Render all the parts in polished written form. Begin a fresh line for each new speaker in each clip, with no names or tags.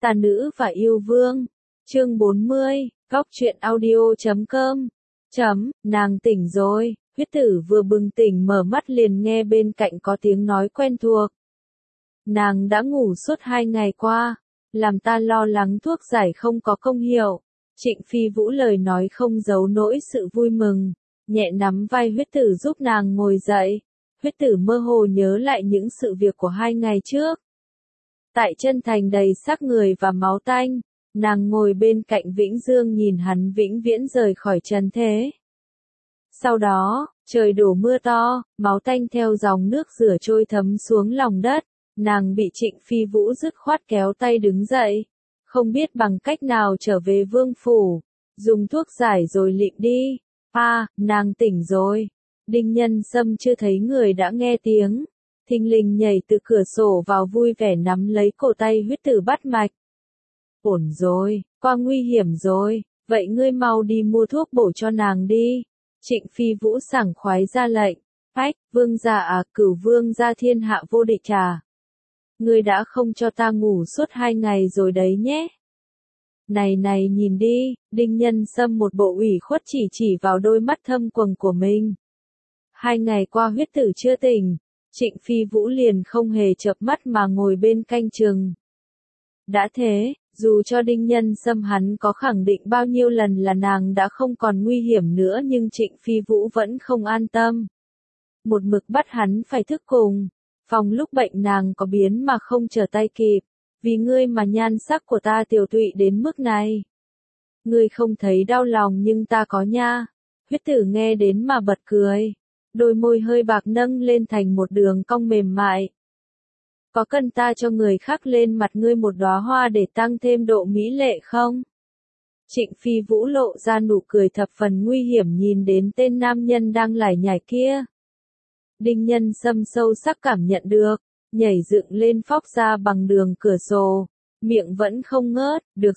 Tà nữ và yêu vương. Chương 40, góc truyện audio.com. Nàng tỉnh rồi. Huyết tử vừa bừng tỉnh mở mắt liền nghe bên cạnh có tiếng nói quen thuộc. Nàng đã ngủ suốt 2 ngày qua, làm ta lo lắng thuốc giải không có công hiệu. Trịnh Phi Vũ lời nói không giấu nỗi sự vui mừng, nhẹ nắm vai huyết tử giúp nàng ngồi dậy. Huyết tử mơ hồ nhớ lại những sự việc của 2 ngày trước. Tại chân thành đầy xác người và máu tanh, nàng ngồi bên cạnh Vĩnh Dương nhìn hắn vĩnh viễn rời khỏi trần thế. Sau đó, trời đổ mưa to, máu tanh theo dòng nước rửa trôi thấm xuống lòng đất, nàng bị Trịnh Phi Vũ dứt khoát kéo tay đứng dậy, không biết bằng cách nào trở về vương phủ, dùng thuốc giải rồi lịm đi. Nàng tỉnh rồi. Đinh Nhân Sâm chưa thấy người đã nghe tiếng, thình lình nhảy từ cửa sổ vào vui vẻ nắm lấy cổ tay huyết tử bắt mạch. Ổn rồi, qua nguy hiểm rồi, vậy ngươi mau đi mua thuốc bổ cho nàng đi. Trịnh Phi Vũ sảng khoái ra lệnh. Vương gia à, Cửu vương gia thiên hạ vô địch à. Ngươi đã không cho ta ngủ suốt 2 ngày rồi đấy nhé. Này nhìn đi, Đinh Nhân Sâm một bộ ủy khuất chỉ vào đôi mắt thâm quầng của mình. 2 ngày qua huyết tử chưa tỉnh, Trịnh Phi Vũ liền không hề chợp mắt mà ngồi bên canh chừng. Đã thế, dù cho Đinh Nhân Sâm hắn có khẳng định bao nhiêu lần là nàng đã không còn nguy hiểm nữa nhưng Trịnh Phi Vũ vẫn không an tâm. Một mực bắt hắn phải thức cùng, phòng lúc bệnh nàng có biến mà không trở tay kịp, vì ngươi mà nhan sắc của ta tiều tụy đến mức này. Ngươi không thấy đau lòng nhưng ta có nha. Huyết tử nghe đến mà bật cười, đôi môi hơi bạc nâng lên thành một đường cong mềm mại. Có cần ta cho người khác lên mặt ngươi một đóa hoa để tăng thêm độ mỹ lệ không? Trịnh Phi Vũ lộ ra nụ cười thập phần nguy hiểm nhìn đến tên nam nhân đang lải nhải kia. Đinh Nhân Sâm sâu sắc cảm nhận được, nhảy dựng lên phóc ra bằng đường cửa sổ, miệng vẫn không ngớt, được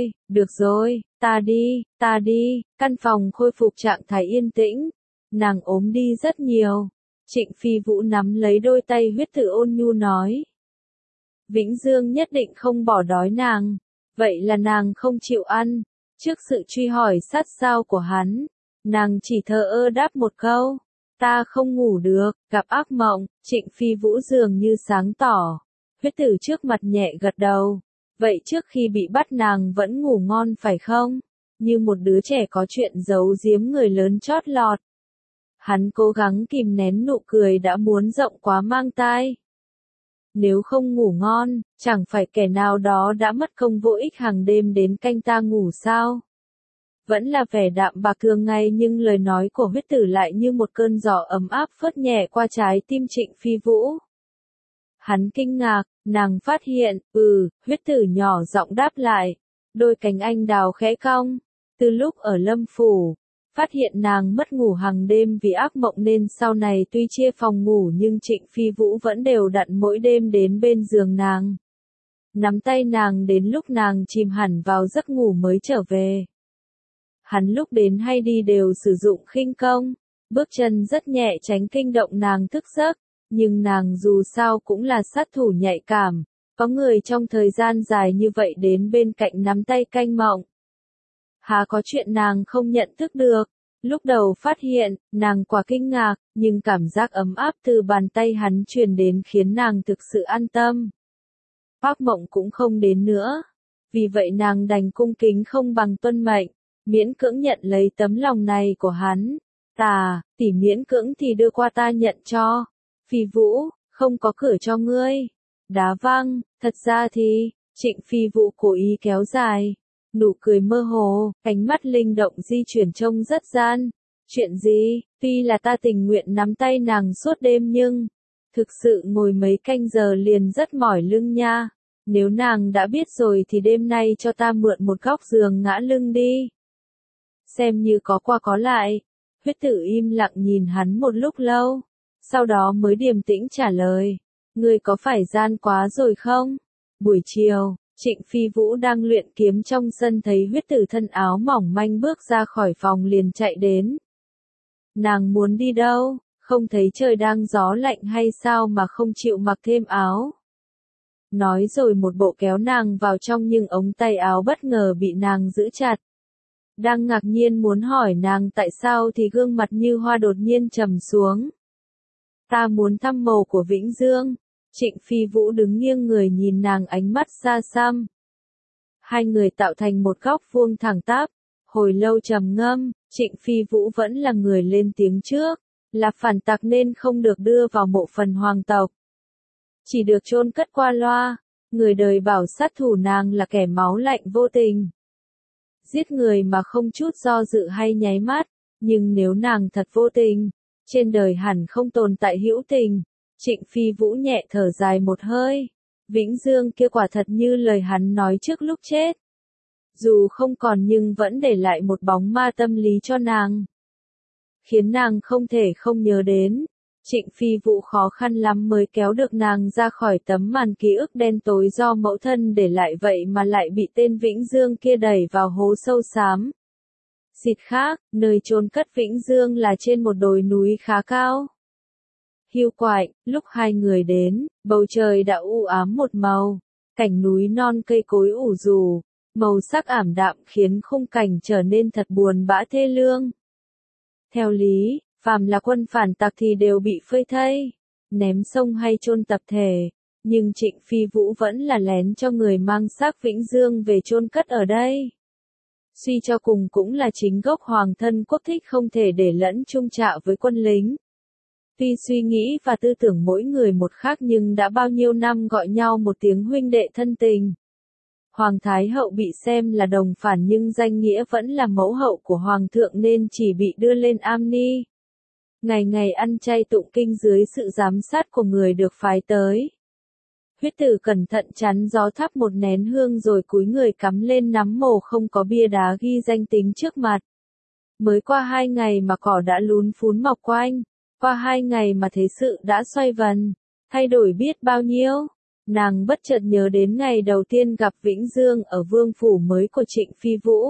rồi, ta đi, căn phòng khôi phục trạng thái yên tĩnh, nàng ốm đi rất nhiều. Trịnh Phi Vũ nắm lấy đôi tay huyết tử ôn nhu nói. Vĩnh Dương nhất định không bỏ đói nàng, vậy là nàng không chịu ăn. Trước sự truy hỏi sát sao của hắn, nàng chỉ thờ ơ đáp một câu. Ta không ngủ được, gặp ác mộng. Trịnh Phi Vũ dường như sáng tỏ. Huyết tử trước mặt nhẹ gật đầu. Vậy trước khi bị bắt nàng vẫn ngủ ngon phải không? Như một đứa trẻ có chuyện giấu giếm người lớn chót lọt. Hắn cố gắng kìm nén nụ cười đã muốn rộng quá mang tai. Nếu không ngủ ngon, chẳng phải kẻ nào đó đã mất công vô ích hàng đêm đến canh ta ngủ sao? Vẫn là vẻ đạm bạc thường ngày nhưng lời nói của huyết tử lại như một cơn gió ấm áp phớt nhẹ qua trái tim Trịnh Phi Vũ. Hắn kinh ngạc, nàng phát hiện, huyết tử nhỏ giọng đáp lại. Đôi cánh anh đào khẽ cong. Từ lúc ở Lâm Phủ, phát hiện nàng mất ngủ hàng đêm vì ác mộng nên sau này tuy chia phòng ngủ nhưng Trịnh Phi Vũ vẫn đều đặn mỗi đêm đến bên giường nàng. Nắm tay nàng đến lúc nàng chìm hẳn vào giấc ngủ mới trở về. Hắn lúc đến hay đi đều sử dụng khinh công, bước chân rất nhẹ tránh kinh động nàng thức giấc, nhưng nàng dù sao cũng là sát thủ nhạy cảm, có người trong thời gian dài như vậy đến bên cạnh nắm tay canh mộng. Há có chuyện nàng không nhận thức được, lúc đầu phát hiện, nàng quả kinh ngạc, nhưng cảm giác ấm áp từ bàn tay hắn truyền đến khiến nàng thực sự an tâm. Ác mộng cũng không đến nữa, vì vậy nàng đành cung kính không bằng tuân mệnh. Miễn cưỡng nhận lấy tấm lòng này của hắn. Tỷ miễn cưỡng thì đưa qua ta nhận cho. Phi Vũ, không có cửa cho ngươi. Đá văng, thật ra thì, Trịnh Phi Vũ cố ý kéo dài. Nụ cười mơ hồ, ánh mắt linh động di chuyển trông rất gian. Chuyện gì, tuy là ta tình nguyện nắm tay nàng suốt đêm nhưng, thực sự ngồi mấy canh giờ liền rất mỏi lưng nha. Nếu nàng đã biết rồi thì đêm nay cho ta mượn một góc giường ngã lưng đi. Xem như có qua có lại. Huyết tử im lặng nhìn hắn một lúc lâu, sau đó mới điềm tĩnh trả lời. Ngươi có phải gian quá rồi không? Buổi chiều, Trịnh Phi Vũ đang luyện kiếm trong sân thấy huyết tử thân áo mỏng manh bước ra khỏi phòng liền chạy đến. Nàng muốn đi đâu? Không thấy trời đang gió lạnh hay sao mà không chịu mặc thêm áo? nói rồi một bộ kéo nàng vào trong nhưng ống tay áo bất ngờ bị nàng giữ chặt. Đang ngạc nhiên muốn hỏi nàng tại sao thì gương mặt Như Hoa đột nhiên trầm xuống. Ta muốn thăm mồ của Vĩnh Dương. Trịnh Phi Vũ đứng nghiêng người nhìn nàng ánh mắt xa xăm. Hai người tạo thành một góc vuông thẳng tắp. Hồi lâu trầm ngâm, Trịnh Phi Vũ vẫn là người lên tiếng trước. Là phản tặc nên không được đưa vào mộ phần hoàng tộc. Chỉ được chôn cất qua loa. Người đời bảo sát thủ nàng là kẻ máu lạnh vô tình. Giết người mà không chút do dự hay nháy mắt. Nhưng nếu nàng thật vô tình, trên đời hẳn không tồn tại hữu tình. Trịnh Phi Vũ nhẹ thở dài một hơi. Vĩnh Dương kia quả thật như lời hắn nói trước lúc chết. Dù không còn nhưng vẫn để lại một bóng ma tâm lý cho nàng. Khiến nàng không thể không nhớ đến. Trịnh Phi Vũ khó khăn lắm mới kéo được nàng ra khỏi tấm màn ký ức đen tối do mẫu thân để lại vậy mà lại bị tên Vĩnh Dương kia đẩy vào hố sâu xám. Xịt khác, nơi chôn cất Vĩnh Dương là trên một đồi núi khá cao. Hiu quạnh, lúc hai người đến, bầu trời đã u ám một màu, cảnh núi non cây cối ủ rù, màu sắc ảm đạm khiến khung cảnh trở nên thật buồn bã thê lương. Theo lý, phàm là quân phản tặc thì đều bị phơi thây, ném sông hay chôn tập thể, nhưng Trịnh Phi Vũ vẫn là lén cho người mang xác Vĩnh Dương về chôn cất ở đây. Suy cho cùng cũng là chính gốc hoàng thân quốc thích không thể để lẫn chung trạ với quân lính. Tuy suy nghĩ và tư tưởng mỗi người một khác nhưng đã bao nhiêu năm gọi nhau một tiếng huynh đệ thân tình. Hoàng Thái Hậu bị xem là đồng phản nhưng danh nghĩa vẫn là mẫu hậu của Hoàng thượng nên chỉ bị đưa lên am ni. Ngày ngày ăn chay tụng kinh dưới sự giám sát của người được phái tới. Huyết Tử cẩn thận chắn gió thắp một nén hương rồi cúi người cắm lên nắm mồ không có bia đá ghi danh tính trước mặt. Mới qua 2 ngày mà cỏ đã lún phún mọc quanh, qua 2 ngày mà thế sự đã xoay vần, thay đổi biết bao nhiêu. Nàng bất chợt nhớ đến ngày đầu tiên gặp Vĩnh Dương ở vương phủ mới của Trịnh Phi Vũ.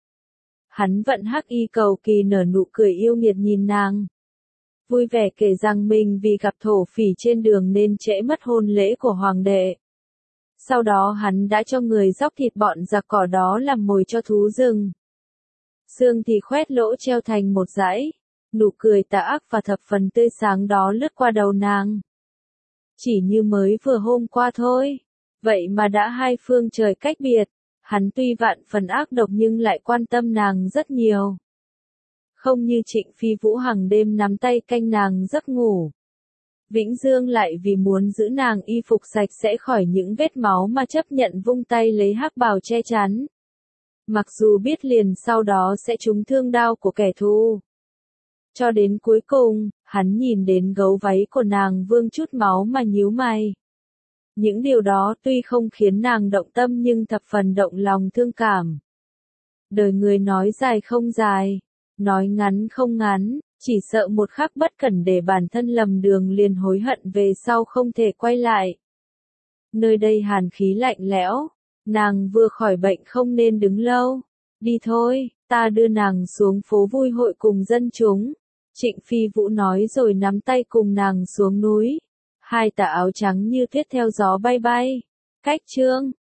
Hắn vận hắc y cầu kỳ nở nụ cười yêu nghiệt nhìn nàng. Vui vẻ kể rằng mình vì gặp thổ phỉ trên đường nên trễ mất hôn lễ của hoàng đệ. Sau đó hắn đã cho người dóc thịt bọn giặc cỏ đó làm mồi cho thú rừng. Xương thì khoét lỗ treo thành một dãy, nụ cười tà ác và thập phần tươi sáng đó lướt qua đầu nàng. Chỉ như mới vừa hôm qua thôi, vậy mà đã hai phương trời cách biệt, hắn tuy vạn phần ác độc nhưng lại quan tâm nàng rất nhiều. Không như Trịnh Phi Vũ hàng đêm nắm tay canh nàng giấc ngủ. Vĩnh Dương lại vì muốn giữ nàng y phục sạch sẽ khỏi những vết máu mà chấp nhận vung tay lấy hắc bào che chắn. Mặc dù biết liền sau đó sẽ trúng thương đao của kẻ thù. Cho đến cuối cùng, hắn nhìn đến gấu váy của nàng vương chút máu mà nhíu mày. Những điều đó tuy không khiến nàng động tâm nhưng thập phần động lòng thương cảm. Đời người nói dài không dài, nói ngắn không ngắn, chỉ sợ một khắc bất cẩn để bản thân lầm đường liền hối hận về sau không thể quay lại. Nơi đây hàn khí lạnh lẽo, nàng vừa khỏi bệnh không nên đứng lâu. Đi thôi, ta đưa nàng xuống phố vui hội cùng dân chúng. Trịnh Phi Vũ nói rồi nắm tay cùng nàng xuống núi. Hai tà áo trắng như tuyết theo gió bay bay. Cách chương